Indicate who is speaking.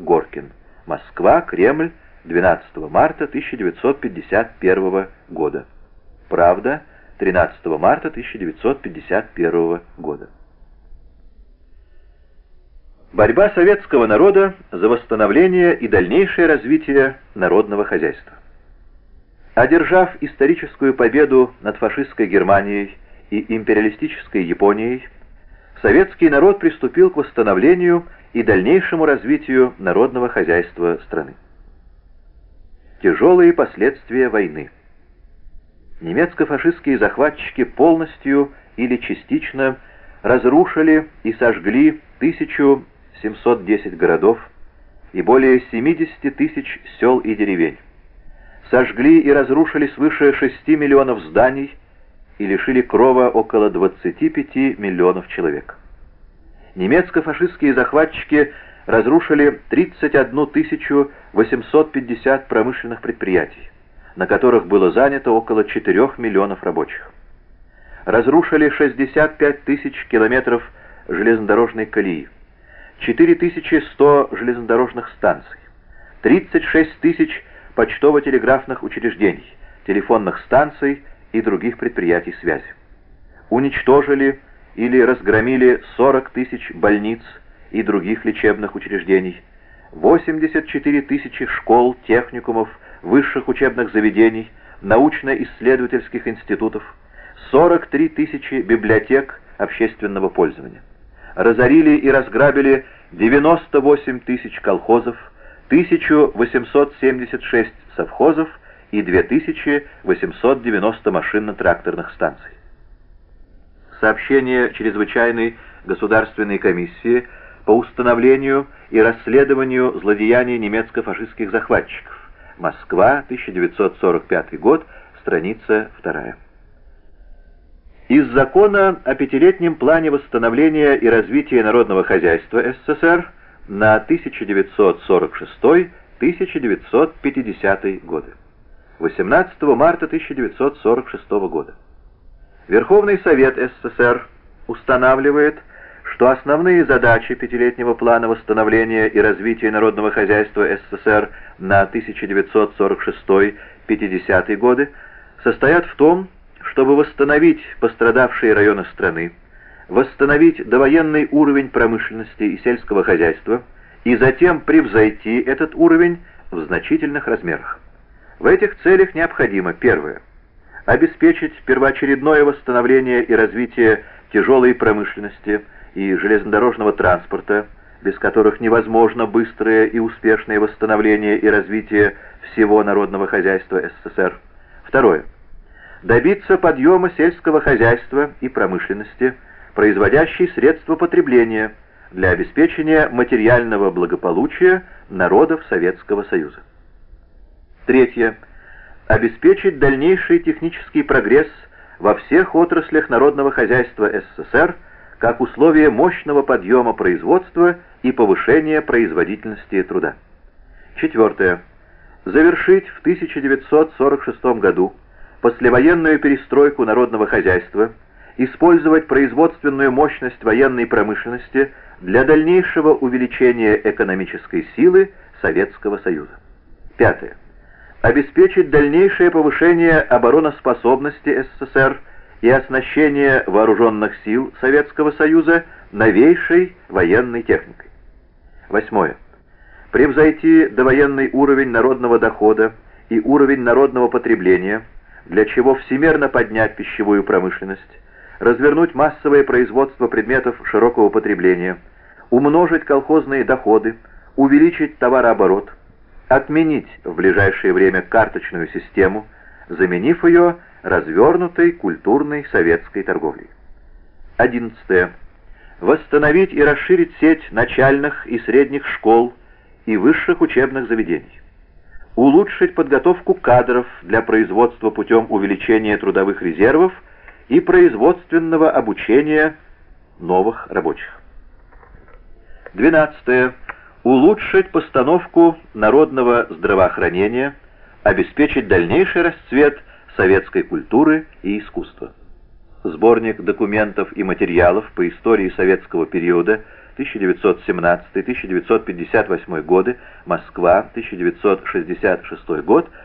Speaker 1: Горкин. Москва, Кремль, 12 марта 1951 года. Правда, 13 марта 1951 года. Борьба советского народа за восстановление и дальнейшее развитие народного хозяйства. Одержав историческую победу над фашистской Германией и империалистической Японией, советский народ приступил к восстановлению и дальнейшему развитию народного хозяйства страны. Тяжелые последствия войны. Немецко-фашистские захватчики полностью или частично разрушили и сожгли 1710 городов и более 70 тысяч сел и деревень, сожгли и разрушили свыше 6 миллионов зданий и лишили крова около 25 миллионов человек. Немецко-фашистские захватчики разрушили 31 850 промышленных предприятий, на которых было занято около 4 миллионов рабочих. Разрушили 65 тысяч километров железнодорожной колеи, 4100 железнодорожных станций, 36 тысяч почтово-телеграфных учреждений, телефонных станций и других предприятий связи. Уничтожили или разгромили 40 тысяч больниц и других лечебных учреждений, 84 тысячи школ, техникумов, высших учебных заведений, научно-исследовательских институтов, 43 тысячи библиотек общественного пользования. Разорили и разграбили 98 тысяч колхозов, 1876 совхозов и 2890 машинно-тракторных станций. Сообщение Чрезвычайной государственной комиссии по установлению и расследованию злодеяний немецко-фашистских захватчиков. Москва, 1945 год, страница 2. Из закона о пятилетнем плане восстановления и развития народного хозяйства СССР на 1946-1950 годы. 18 марта 1946 года. Верховный Совет СССР устанавливает, что основные задачи пятилетнего плана восстановления и развития народного хозяйства СССР на 1946-1950 годы состоят в том, чтобы восстановить пострадавшие районы страны, восстановить довоенный уровень промышленности и сельского хозяйства и затем превзойти этот уровень в значительных размерах. В этих целях необходимо: первое, обеспечить первоочередное восстановление и развитие тяжелой промышленности и железнодорожного транспорта, без которых невозможно быстрое и успешное восстановление и развитие всего народного хозяйства СССР. Второе, добиться подъема сельского хозяйства и промышленности, производящей средства потребления, для обеспечения материального благополучия народов Советского Союза. Третье. Обеспечить дальнейший технический прогресс во всех отраслях народного хозяйства СССР как условие мощного подъема производства и повышения производительности труда. Четвертое. Завершить в 1946 году послевоенную перестройку народного хозяйства, использовать производственную мощность военной промышленности для дальнейшего увеличения экономической силы Советского Союза. Пятое. Обеспечить дальнейшее повышение обороноспособности СССР и оснащение вооруженных сил Советского Союза новейшей военной техникой. Восьмое. Превзойти довоенный уровень народного дохода и уровень народного потребления, для чего всемерно поднять пищевую промышленность, развернуть массовое производство предметов широкого потребления, умножить колхозные доходы, увеличить товарооборот, отменить в ближайшее время карточную систему, заменив ее развернутой культурной советской торговлей. 11. Восстановить и расширить сеть начальных и средних школ и высших учебных заведений. Улучшить подготовку кадров для производства путем увеличения трудовых резервов и производственного обучения новых рабочих. 12. Улучшить постановку народного здравоохранения, обеспечить дальнейший расцвет советской культуры и искусства. Сборник документов и материалов по истории советского периода 1917-1958 годы, Москва, 1966 год,